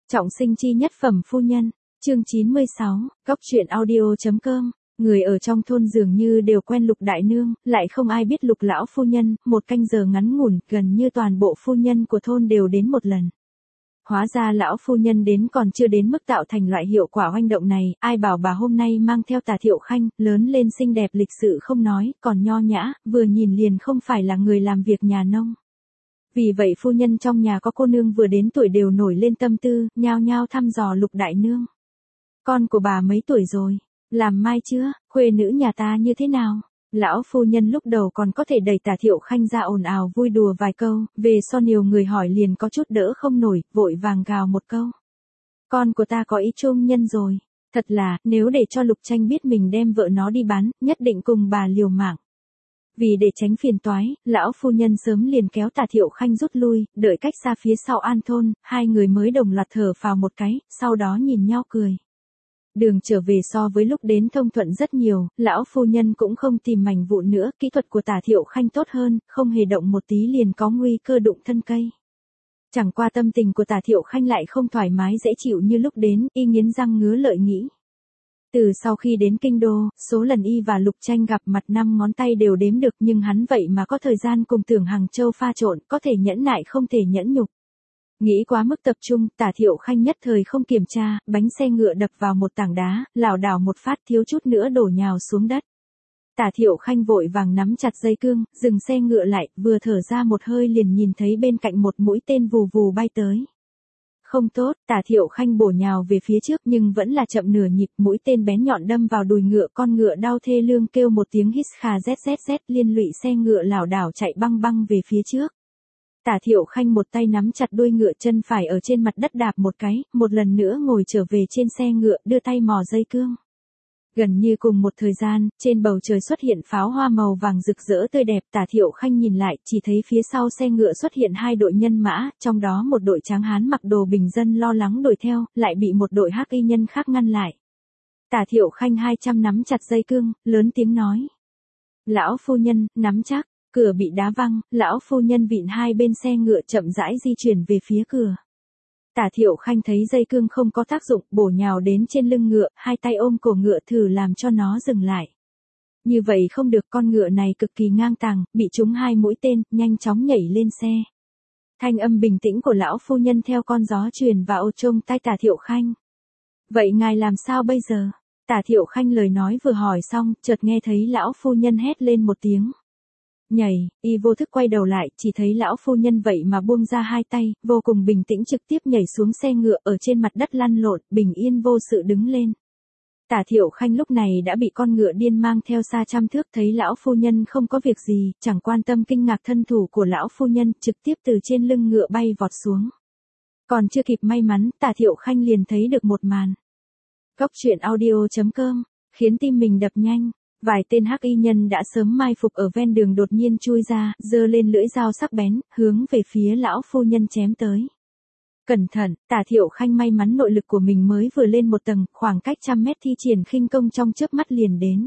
Trọng sinh chi nhất phẩm phu nhân, chương 96, Cóc truyện audio.com. Người ở trong thôn dường như đều quen Lục đại nương, lại không ai biết Lục lão phu nhân, một canh giờ ngắn ngủn, gần như toàn bộ phu nhân của thôn đều đến một lần. Hóa ra lão phu nhân đến còn chưa đến mức tạo thành loại hiệu quả oanh động này, ai bảo bà hôm nay mang theo Tả Thiệu Khanh, lớn lên xinh đẹp lịch sự không nói, còn nho nhã, vừa nhìn liền không phải là người làm việc nhà nông. Vì vậy phu nhân trong nhà có cô nương vừa đến tuổi đều nổi lên tâm tư, nhao nhao thăm dò Lục đại nương. Con của bà mấy tuổi rồi? Làm mai chưa? Khuê nữ nhà ta như thế nào? Lão phu nhân lúc đầu còn có thể đẩy Tả Thiệu Khanh ra ồn ào vui đùa vài câu, về sau nhiều người hỏi liền có chút đỡ không nổi, vội vàng gào một câu. Con của ta có ý trung nhân rồi. Thật là, nếu để cho Lục Tranh biết mình đem vợ nó đi bán, nhất định cùng bà liều mạng. Vì để tránh phiền toái, lão phu nhân sớm liền kéo Tả Thiệu Khanh rút lui, đợi cách xa phía sau an thôn, hai người mới đồng loạt thở phào một cái, sau đó nhìn nhau cười. Đường trở về so với lúc đến thông thuận rất nhiều, lão phu nhân cũng không tìm mảnh vụn nữa, kỹ thuật của Tả Thiệu Khanh tốt hơn, không hề động một tí liền có nguy cơ đụng thân cây. Chẳng qua tâm tình của Tả Thiệu Khanh lại không thoải mái dễ chịu như lúc đến, y nghiến răng ngứa lợi nghĩ. Từ sau khi đến kinh đô, số lần y và Lục Tranh gặp mặt 5 ngón tay đều đếm được, nhưng hắn vậy mà có thời gian cùng Tưởng Hằng Châu pha trộn, có thể nhẫn nại không thể nhẫn nhục. Nghĩ quá mức tập trung, Tả Thiệu Khanh nhất thời không kiểm tra, bánh xe ngựa đập vào một tảng đá, lảo đảo một phát thiếu chút nữa đổ nhào xuống đất. Tả Thiệu Khanh vội vàng nắm chặt dây cương, dừng xe ngựa lại, vừa thở ra một hơi liền nhìn thấy bên cạnh một mũi tên vù vù bay tới. Không tốt, Tả Thiệu Khanh bổ nhào về phía trước nhưng vẫn là chậm nửa nhịp, mũi tên bén nhọn đâm vào đùi ngựa, con ngựa đau thê lương kêu một tiếng hít khà zzz liên lụy xe ngựa lảo đảo chạy băng băng về phía trước. Tả Thiệu Khanh một tay nắm chặt đuôi ngựa, chân phải ở trên mặt đất đạp một cái, một lần nữa ngồi trở về trên xe ngựa, đưa tay mò dây cương. Gần như cùng một thời gian, trên bầu trời xuất hiện pháo hoa màu vàng rực rỡ tươi đẹp, Tả Thiệu Khanh nhìn lại, chỉ thấy phía sau xe ngựa xuất hiện hai đội nhân mã, trong đó một đội tráng hán mặc đồ bình dân lo lắng đuổi theo, lại bị một đội hắc y nhân khác ngăn lại. Tả Thiệu Khanh 200 nắm chặt dây cương, lớn tiếng nói. Lão phu nhân, nắm chắc. Cửa bị đá văng, lão phu nhân vịn hai bên xe ngựa chậm rãi di chuyển về phía cửa. Tả Thiệu Khanh thấy dây cương không có tác dụng, bổ nhào đến trên lưng ngựa, hai tay ôm cổ ngựa thử làm cho nó dừng lại. Như vậy không được, con ngựa này cực kỳ ngang tàng, bị trúng hai mũi tên, nhanh chóng nhảy lên xe. Thanh âm bình tĩnh của lão phu nhân theo con gió truyền vào trong tai Tả Thiệu Khanh. Vậy ngài làm sao bây giờ? Tả Thiệu Khanh lời nói vừa hỏi xong, chợt nghe thấy lão phu nhân hét lên một tiếng. Nhảy, y vô thức quay đầu lại, chỉ thấy lão phu nhân vậy mà buông ra hai tay, vô cùng bình tĩnh trực tiếp nhảy xuống xe ngựa, ở trên mặt đất lăn lộn, bình yên vô sự đứng lên. Tả Thiệu Khanh lúc này đã bị con ngựa điên mang theo xa trăm thước, thấy lão phu nhân không có việc gì, chẳng quan tâm kinh ngạc thân thủ của lão phu nhân, trực tiếp từ trên lưng ngựa bay vọt xuống. Còn chưa kịp may mắn, Tả Thiệu Khanh liền thấy được một màn. Cóc truyện audio.com, khiến tim mình đập nhanh. Vài tên hắc y nhân đã sớm mai phục ở ven đường đột nhiên chui ra, giơ lên lưỡi dao sắc bén, hướng về phía lão phu nhân chém tới. Cẩn thận, Tả Thiệu Khanh may mắn nội lực của mình mới vừa lên một tầng, khoảng cách 100 mét thi triển khinh công trong chớp mắt liền đến.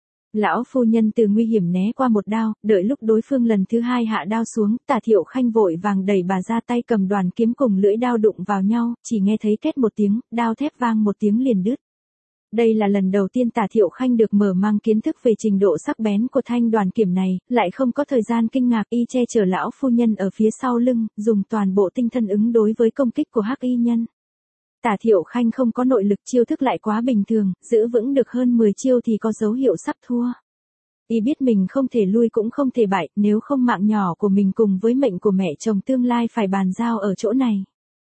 Lão phu nhân từ nguy hiểm né qua một đao, đợi lúc đối phương lần thứ hai hạ đao xuống, Tả Thiệu Khanh vội vàng đẩy bà ra, tay cầm đoàn kiếm cùng lưỡi đao đụng vào nhau, chỉ nghe thấy két một tiếng, đao thép vang một tiếng liền đứt. Đây là lần đầu tiên Tả Thiệu Khanh được mở mang kiến thức về trình độ sắc bén của thanh đoàn kiếm này, lại không có thời gian kinh ngạc, y che chở lão phu nhân ở phía sau lưng, dùng toàn bộ tinh thần ứng đối với công kích của hắc y nhân. Tả Thiệu Khanh không có nội lực, chiêu thức lại quá bình thường, giữ vững được hơn 10 chiêu thì có dấu hiệu sắp thua. Y biết mình không thể lui cũng không thể bại, nếu không mạng nhỏ của mình cùng với mệnh của mẹ chồng tương lai phải bàn giao ở chỗ này.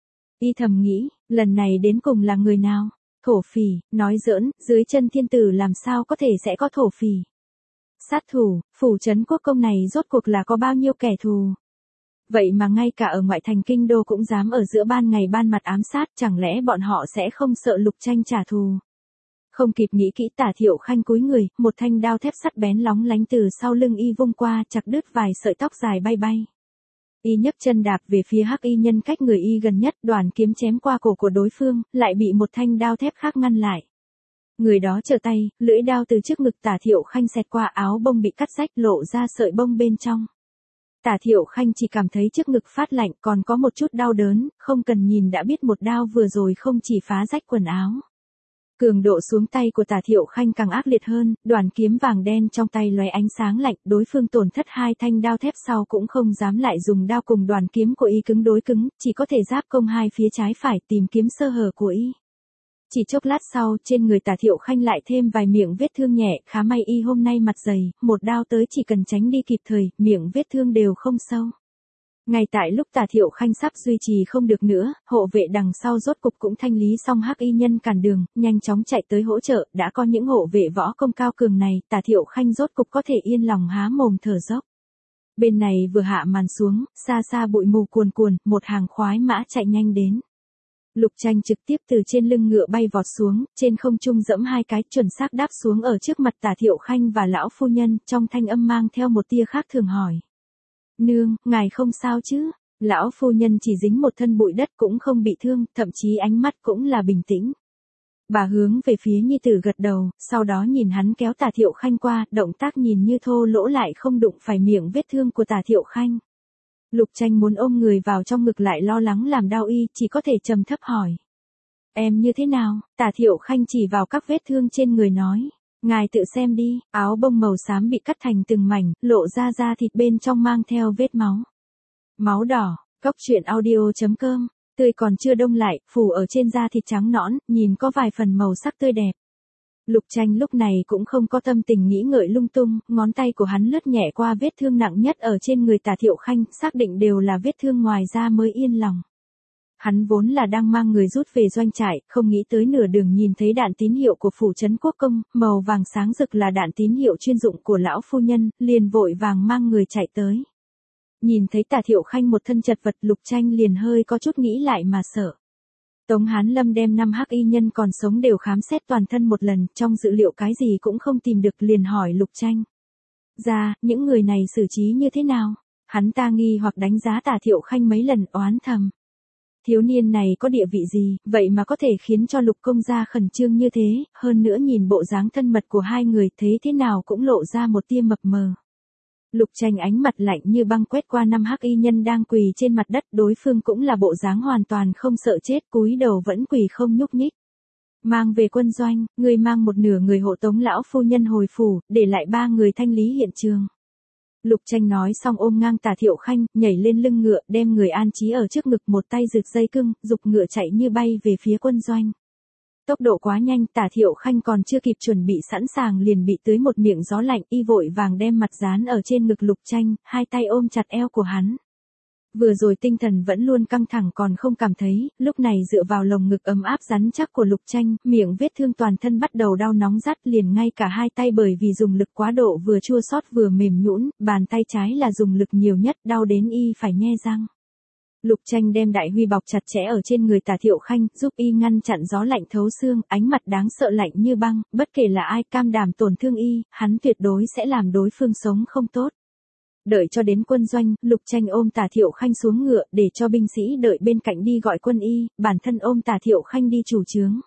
Y thầm nghĩ, lần này đến cùng là người nào? Thổ phỉ, nói giỡn, dưới chân thiên tử làm sao có thể sẽ có thổ phỉ. Sát thủ, phủ trấn quốc công này rốt cuộc là có bao nhiêu kẻ thù. Vậy mà ngay cả ở ngoại thành kinh đô cũng dám ở giữa ban ngày ban mặt ám sát, chẳng lẽ bọn họ sẽ không sợ Lục Tranh trả thù. Không kịp nghĩ kỹ, Tả Thiệu Khanh cúi người, một thanh đao thép sắt bén lóng lánh từ sau lưng y vung qua, chặt đứt vài sợi tóc dài bay bay. Y nhấc chân đạp về phía hắc y nhân cách người y gần nhất, đoàn kiếm chém qua cổ của đối phương, lại bị một thanh đao thép khác ngăn lại. Người đó trở tay, lưỡi đao từ trước ngực Tả Thiệu Khanh xẹt qua áo bông bị cắt rách, lộ ra sợi bông bên trong. Tả Thiệu Khanh chỉ cảm thấy trước ngực phát lạnh, còn có một chút đau đớn, không cần nhìn đã biết một đao vừa rồi không chỉ phá rách quần áo. Cường độ xuống tay của Tả Thiệu Khanh càng ác liệt hơn, đoàn kiếm vàng đen trong tay lóe ánh sáng lạnh, đối phương tổn thất 2 thanh đao thép sau cũng không dám lại dùng đao cùng đoàn kiếm của y cứng đối cứng, chỉ có thể giáp công hai phía trái phải tìm kiếm sơ hở của y. Chỉ chốc lát sau, trên người Tả Thiệu Khanh lại thêm vài miệng vết thương nhẹ, khá may y hôm nay mặt dày, một đao tới chỉ cần tránh đi kịp thời, miệng vết thương đều không sâu. Ngay tại lúc Tả Thiệu Khanh sắp duy trì không được nữa, hộ vệ đằng sau rốt cục cũng thanh lý xong hắc y nhân cản đường, nhanh chóng chạy tới hỗ trợ, đã có những hộ vệ võ công cao cường này, Tả Thiệu Khanh rốt cục có thể yên lòng há mồm thở dốc. Bên này vừa hạ màn xuống, xa xa bụi mù cuồn cuồn, một hàng khoái mã chạy nhanh đến. Lục Tranh trực tiếp từ trên lưng ngựa bay vọt xuống, trên không trung dẫm hai cái chuẩn xác đáp xuống ở trước mặt Tả Thiệu Khanh và lão phu nhân, trong thanh âm mang theo một tia khác thường hỏi. Nương, ngài không sao chứ? Lão phu nhân chỉ dính một thân bụi đất cũng không bị thương, thậm chí ánh mắt cũng là bình tĩnh. Bà hướng về phía nhi tử gật đầu, sau đó nhìn hắn kéo Tả Thiệu Khanh qua, động tác nhìn như thô lỗ lại không đụng phải miệng vết thương của Tả Thiệu Khanh. Lục Tranh muốn ôm người vào trong ngực lại lo lắng làm đau y, chỉ có thể trầm thấp hỏi. Em như thế nào? Tả Thiệu Khanh chỉ vào các vết thương trên người nói. Ngài tự xem đi, áo bông màu xám bị cắt thành từng mảnh, lộ ra da thịt bên trong mang theo vết máu. Máu đỏ, Cóc Truyện Audio.com, tươi còn chưa đông lại, phủ ở trên da thịt trắng nõn, nhìn có vài phần màu sắc tươi đẹp. Lục Tranh lúc này cũng không có tâm tình nghĩ ngợi lung tung, ngón tay của hắn lướt nhẹ qua vết thương nặng nhất ở trên người Tả Thiệu Khanh, xác định đều là vết thương ngoài da mới yên lòng. Hắn vốn là đang mang người rút về doanh trại, không nghĩ tới nửa đường nhìn thấy đạn tín hiệu của phủ trấn quốc công, màu vàng sáng rực là đạn tín hiệu chuyên dụng của lão phu nhân, liền vội vàng mang người chạy tới. Nhìn thấy Tả Thiệu Khanh một thân chật vật, Lục Tranh liền hơi có chút nghĩ lại mà sợ. Tống Hán Lâm đem 5 hắc y nhân còn sống đều khám xét toàn thân một lần, trong dữ liệu cái gì cũng không tìm được, liền hỏi Lục Tranh. Ra, những người này xử trí như thế nào? Hắn ta nghi hoặc đánh giá Tả Thiệu Khanh mấy lần, oán thầm. Thiếu niên này có địa vị gì, vậy mà có thể khiến cho Lục công gia khẩn trương như thế, hơn nữa nhìn bộ dáng thân mật của hai người thế nào cũng lộ ra một tia mập mờ. Lục Tranh ánh mặt lạnh như băng quét qua 5 hắc y nhân đang quỳ trên mặt đất, đối phương cũng là bộ dáng hoàn toàn không sợ chết, cúi đầu vẫn quỳ không nhúc nhích. Mang về quân doanh, người mang một nửa người hộ tống lão phu nhân hồi phủ, để lại 3 người thanh lý hiện trường. Lục Tranh nói xong ôm ngang Tả Thiệu Khanh, nhảy lên lưng ngựa, đem người an trí ở trước ngực, một tay rực dây cưng, giục ngựa chạy như bay về phía quân doanh. Tốc độ quá nhanh, Tả Thiệu Khanh còn chưa kịp chuẩn bị sẵn sàng liền bị tưới một miệng gió lạnh, y vội vàng đem mặt dán ở trên ngực Lục Tranh, hai tay ôm chặt eo của hắn. Vừa rồi tinh thần vẫn luôn căng thẳng còn không cảm thấy, lúc này dựa vào lồng ngực ấm áp rắn chắc của Lục Tranh, miệng vết thương toàn thân bắt đầu đau nóng rát, liền ngay cả hai tay bởi vì dùng lực quá độ vừa chua xót vừa mềm nhũn, bàn tay trái là dùng lực nhiều nhất, đau đến y phải nhe răng. Lục Tranh đem đại huy bọc chặt chẽ ở trên người Tả Thiệu Khanh, giúp y ngăn chặn gió lạnh thấu xương, ánh mặt đáng sợ lạnh như băng, bất kể là ai cam đảm tổn thương y, hắn tuyệt đối sẽ làm đối phương sống không tốt. Đợi cho đến quân doanh, Lục Tranh ôm Tả Thiệu Khanh xuống ngựa, để cho binh sĩ đợi bên cạnh đi gọi quân y, bản thân ôm Tả Thiệu Khanh đi chủ trướng.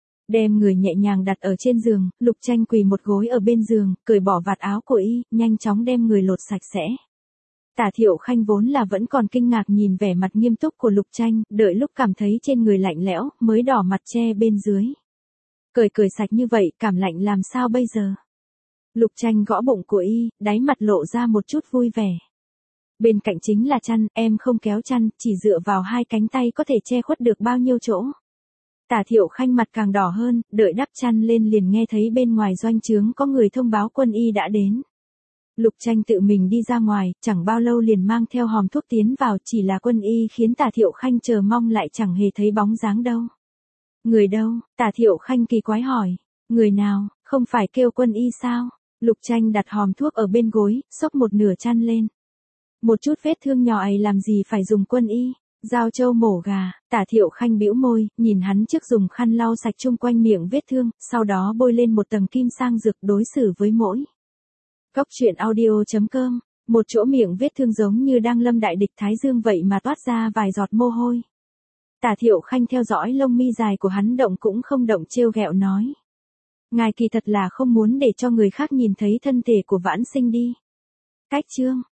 Đem người nhẹ nhàng đặt ở trên giường, Lục Tranh quỳ một gối ở bên giường, cởi bỏ vạt áo của y, nhanh chóng đem người lột sạch sẽ. Tả Thiệu Khanh vốn là vẫn còn kinh ngạc nhìn vẻ mặt nghiêm túc của Lục Tranh, đợi lúc cảm thấy trên người lạnh lẽo, mới đỏ mặt che bên dưới. Cởi sạch như vậy, cảm lạnh làm sao bây giờ? Lục Tranh gõ bụng của y, đáy mặt lộ ra một chút vui vẻ. Bên cạnh chính là chăn, em không kéo chăn, chỉ dựa vào hai cánh tay có thể che khuất được bao nhiêu chỗ. Tả Thiệu Khanh mặt càng đỏ hơn, đợi đắp chăn lên liền nghe thấy bên ngoài doanh trướng có người thông báo quân y đã đến. Lục Tranh tự mình đi ra ngoài, chẳng bao lâu liền mang theo hòm thuốc tiến vào, chỉ là quân y khiến Tả Thiệu Khanh chờ mong lại chẳng hề thấy bóng dáng đâu. Người đâu? Tả Thiệu Khanh kỳ quái hỏi. Người nào, không phải kêu quân y sao? Lục Tranh đặt hòm thuốc ở bên gối, xốc một nửa chăn lên. Một chút vết thương nhỏ ấy làm gì phải dùng quân y? Dao trâu mổ gà. Tả Thiệu Khanh bĩu môi, nhìn hắn trước dùng khăn lau sạch chung quanh miệng vết thương, sau đó bôi lên một tầng kim sang dược đối xử với mỗi. Cóc Truyện Audio.com, một chỗ miệng vết thương giống như đang lâm đại địch thái dương vậy mà toát ra vài giọt mồ hôi. Tả Thiệu Khanh theo dõi lông mi dài của hắn động cũng không động, trêu ghẹo nói. Ngài kỳ thật là không muốn để cho người khác nhìn thấy thân thể của vãn sinh đi. Cách chương.